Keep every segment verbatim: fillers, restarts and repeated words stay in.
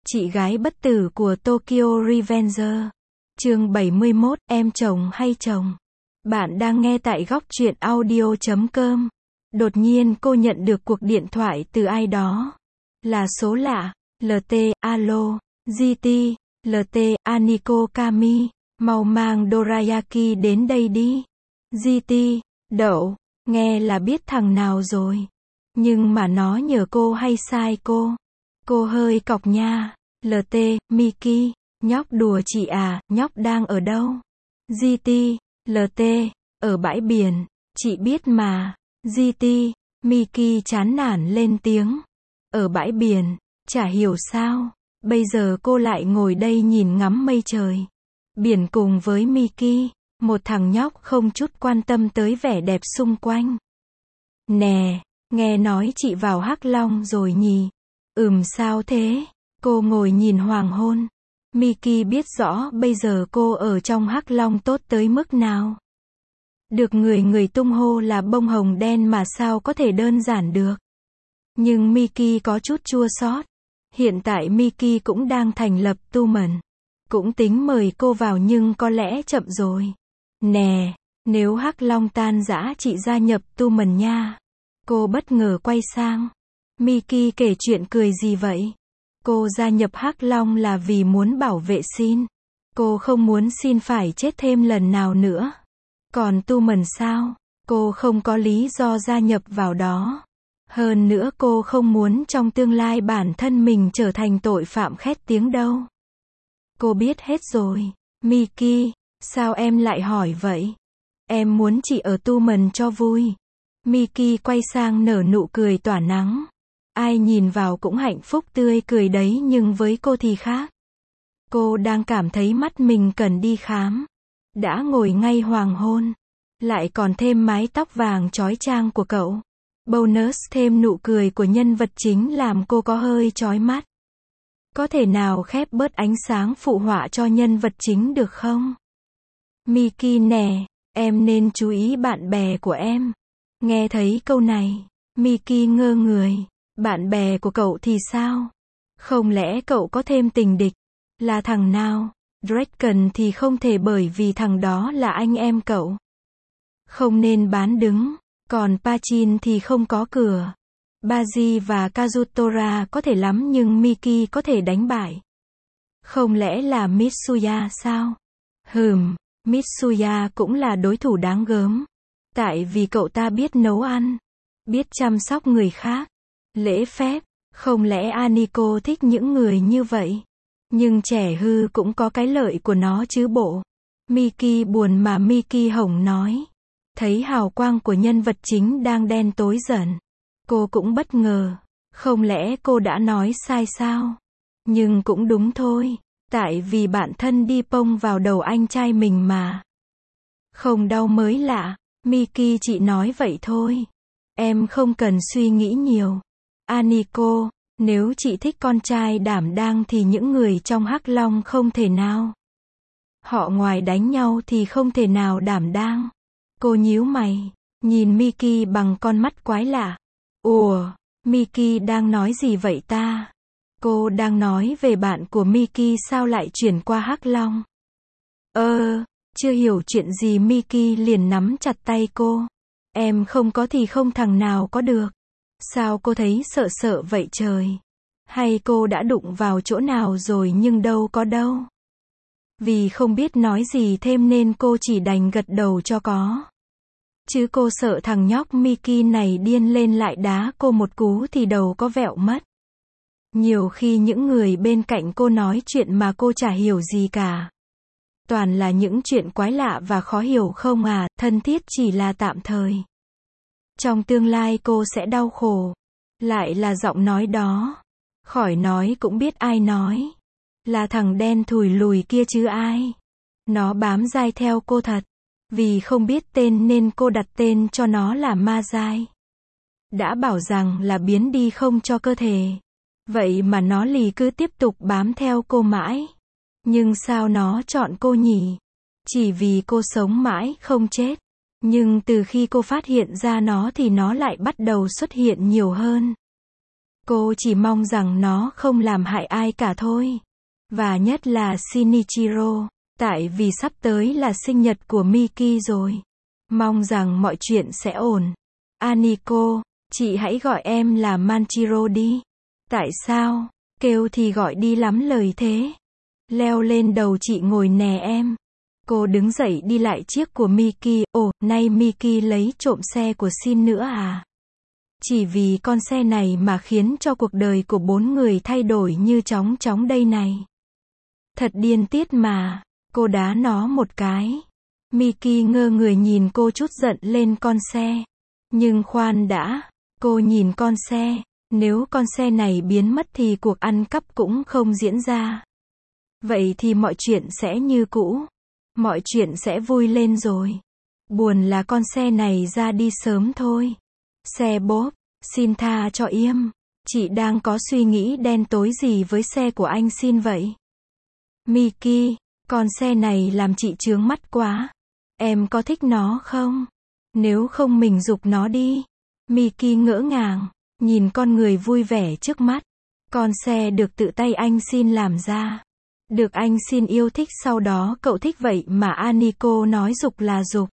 Chị gái bất tử của Tokyo Revenger. Chương bảy mươi mốt, em chồng hay chồng? Bạn đang nghe tại góc truyện audio chấm com. Đột nhiên cô nhận được cuộc điện thoại từ ai đó. Là số lạ. lờ tê, alo, giê tê, lờ tê, Aniko Kami, mau mang dorayaki đến đây đi. giê tê, đậu, nghe là biết thằng nào rồi. Nhưng mà nó nhờ cô hay sai cô? Cô hơi cọc nha. lờ tê, Miki, nhóc đùa chị à, nhóc đang ở đâu? giê tê, lờ tê, ở bãi biển, chị biết mà. giê tê, Miki chán nản lên tiếng. Ở bãi biển, chả hiểu sao, bây giờ cô lại ngồi đây nhìn ngắm mây trời. Biển cùng với Miki, một thằng nhóc không chút quan tâm tới vẻ đẹp xung quanh. Nè, nghe nói chị vào Hắc Long rồi nhỉ? Ừm sao thế? Cô ngồi nhìn hoàng hôn. Miki biết rõ bây giờ cô ở trong Hắc Long tốt tới mức nào. Được người người tung hô là bông hồng đen mà sao có thể đơn giản được. Nhưng Miki có chút chua xót. Hiện tại Miki cũng đang thành lập Tumen. Cũng tính mời cô vào nhưng có lẽ chậm rồi. Nè, nếu Hắc Long tan rã chị gia nhập Tumen nha. Cô bất ngờ quay sang. Miki kể chuyện cười gì vậy? Cô gia nhập Hắc Long là vì muốn bảo vệ Shin. Cô không muốn Shin phải chết thêm lần nào nữa. Còn Tumen sao? Cô không có lý do gia nhập vào đó. Hơn nữa cô không muốn trong tương lai bản thân mình trở thành tội phạm khét tiếng đâu. Cô biết hết rồi. Miki, sao em lại hỏi vậy? Em muốn chị ở Tumen cho vui. Miki quay sang nở nụ cười tỏa nắng. Ai nhìn vào cũng hạnh phúc tươi cười đấy nhưng với cô thì khác. Cô đang cảm thấy mắt mình cần đi khám. Đã ngồi ngay hoàng hôn. Lại còn thêm mái tóc vàng chói chang của cậu. Bonus thêm nụ cười của nhân vật chính làm cô có hơi chói mắt. Có thể nào khép bớt ánh sáng phụ họa cho nhân vật chính được không? Miki nè, em nên chú ý bạn bè của em. Nghe thấy câu này, Miki ngơ người. Bạn bè của cậu thì sao? Không lẽ cậu có thêm tình địch? Là thằng nào? Draken thì không thể bởi vì thằng đó là anh em cậu. Không nên bán đứng. Còn Pachin thì không có cửa. Baji và Kazutora có thể lắm nhưng Miki có thể đánh bại. Không lẽ là Mitsuya sao? Hừm, Mitsuya cũng là đối thủ đáng gớm. Tại vì cậu ta biết nấu ăn. Biết chăm sóc người khác. Lễ phép. Không lẽ Aniko thích những người như vậy? Nhưng trẻ hư cũng có cái lợi của nó chứ bộ. Miki buồn mà Miki hổng nói. Thấy hào quang của nhân vật chính đang đen tối dần. Cô cũng bất ngờ. Không lẽ cô đã nói sai sao? Nhưng cũng đúng thôi. Tại vì bạn thân đi pông vào đầu anh trai mình mà. Không đau mới lạ. Miki chỉ nói vậy thôi. Em không cần suy nghĩ nhiều. Aniko, nếu chị thích con trai đảm đang thì những người trong Hắc Long không thể nào. Họ ngoài đánh nhau thì không thể nào đảm đang. Cô nhíu mày, nhìn Miki bằng con mắt quái lạ. Ủa, Miki đang nói gì vậy ta? Cô đang nói về bạn của Miki sao lại chuyển qua Hắc Long? Ơ, chưa hiểu chuyện gì Miki liền nắm chặt tay cô. Em không có thì không thằng nào có được. Sao cô thấy sợ sợ vậy trời? Hay cô đã đụng vào chỗ nào rồi nhưng đâu có đâu? Vì không biết nói gì thêm nên cô chỉ đành gật đầu cho có. Chứ cô sợ thằng nhóc Miki này điên lên lại đá cô một cú thì đầu có vẹo mất. Nhiều khi những người bên cạnh cô nói chuyện mà cô chả hiểu gì cả. Toàn là những chuyện quái lạ và khó hiểu không à, thân thiết chỉ là tạm thời. Trong tương lai cô sẽ đau khổ. Lại là giọng nói đó. Khỏi nói cũng biết ai nói. Là thằng đen thùi lùi kia chứ ai. Nó bám dai theo cô thật. Vì không biết tên nên cô đặt tên cho nó là Ma Dai. Đã bảo rằng là biến đi không cho cơ thể. Vậy mà nó lì cứ tiếp tục bám theo cô mãi. Nhưng sao nó chọn cô nhỉ? Chỉ vì cô sống mãi không chết. Nhưng từ khi cô phát hiện ra nó thì nó lại bắt đầu xuất hiện nhiều hơn. Cô chỉ mong rằng nó không làm hại ai cả thôi. Và nhất là Shinichiro, tại vì sắp tới là sinh nhật của Miki rồi. Mong rằng mọi chuyện sẽ ổn. Aniko, chị hãy gọi em là Manchiro đi. Tại sao? Kêu thì gọi đi lắm lời thế. Leo lên đầu chị ngồi nè em. Cô đứng dậy đi lại chiếc của Miki. Ồ, nay Miki lấy trộm xe của Shin nữa à? Chỉ vì con xe này mà khiến cho cuộc đời của bốn người thay đổi như chóng chóng đây này. Thật điên tiết mà. Cô đá nó một cái. Miki ngơ người nhìn cô chút giận lên con xe. Nhưng khoan đã. Cô nhìn con xe. Nếu con xe này biến mất thì cuộc ăn cắp cũng không diễn ra. Vậy thì mọi chuyện sẽ như cũ. Mọi chuyện sẽ vui lên rồi. Buồn là con xe này ra đi sớm thôi. Xe bốp, xin tha cho im. Chị đang có suy nghĩ đen tối gì với xe của anh Shin vậy? Miki, con xe này làm chị chướng mắt quá. Em có thích nó không? Nếu không mình giục nó đi. Miki ngỡ ngàng, nhìn con người vui vẻ trước mắt. Con xe được tự tay anh Shin làm ra. Được anh Shin yêu thích, sau đó cậu thích vậy mà Aniko nói giục là giục.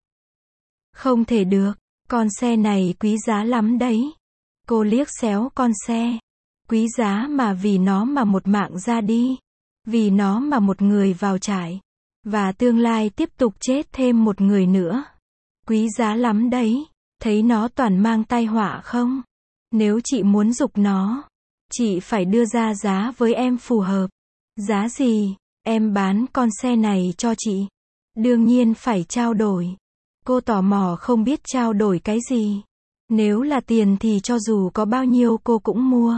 Không thể được, con xe này quý giá lắm đấy. Cô liếc xéo con xe. Quý giá mà vì nó mà một mạng ra đi. Vì nó mà một người vào trại. Và tương lai tiếp tục chết thêm một người nữa. Quý giá lắm đấy. Thấy nó toàn mang tai họa không? Nếu chị muốn giục nó, chị phải đưa ra giá với em phù hợp. Giá gì? Em bán con xe này cho chị. Đương nhiên phải trao đổi. Cô tò mò không biết trao đổi cái gì. Nếu là tiền thì cho dù có bao nhiêu cô cũng mua.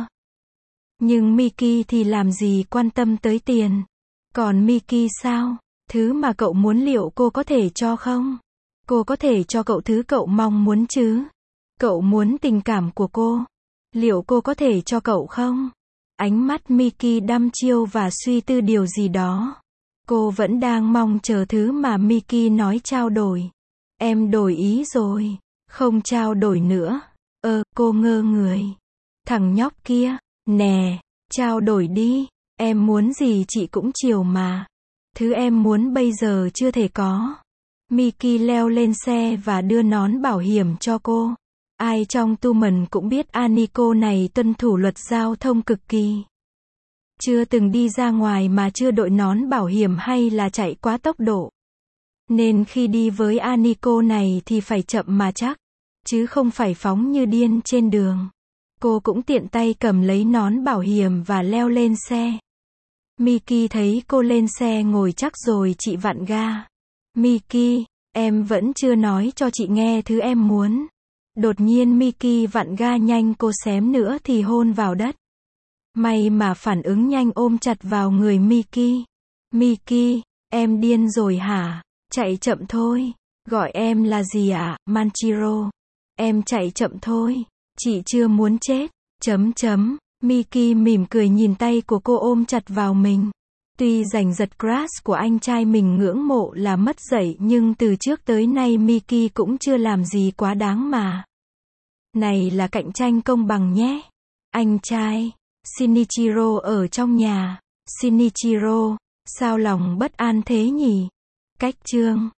Nhưng Miki thì làm gì quan tâm tới tiền. Còn Miki sao? Thứ mà cậu muốn liệu cô có thể cho không? Cô có thể cho cậu thứ cậu mong muốn chứ? Cậu muốn tình cảm của cô. Liệu cô có thể cho cậu không? Ánh mắt Miki đăm chiêu và suy tư điều gì đó. Cô vẫn đang mong chờ thứ mà Miki nói trao đổi. Em đổi ý rồi. Không trao đổi nữa. Ơ, cô ngơ người. Thằng nhóc kia, nè, trao đổi đi. Em muốn gì chị cũng chiều mà. Thứ em muốn bây giờ chưa thể có. Miki leo lên xe và đưa nón bảo hiểm cho cô. Ai trong Tumen cũng biết Aniko này tuân thủ luật giao thông cực kỳ. Chưa từng đi ra ngoài mà chưa đội nón bảo hiểm hay là chạy quá tốc độ. Nên khi đi với Aniko này thì phải chậm mà chắc. Chứ không phải phóng như điên trên đường. Cô cũng tiện tay cầm lấy nón bảo hiểm và leo lên xe. Miki thấy cô lên xe ngồi chắc rồi chị vặn ga. Miki, em vẫn chưa nói cho chị nghe thứ em muốn. Đột nhiên Miki vặn ga nhanh, cô xém nữa thì hôn vào đất. May mà phản ứng nhanh ôm chặt vào người Miki. Miki, em điên rồi hả? Chạy chậm thôi. Gọi em là gì ạ, à? Manchiro. Em chạy chậm thôi. Chị chưa muốn chết. Chấm chấm. Miki mỉm cười nhìn tay của cô ôm chặt vào mình. Tuy giành giật crush của anh trai mình ngưỡng mộ là mất dạy, nhưng từ trước tới nay Miki cũng chưa làm gì quá đáng mà. Này là cạnh tranh công bằng nhé. Anh trai. Shinichiro ở trong nhà. Shinichiro, sao lòng bất an thế nhỉ? Cách chương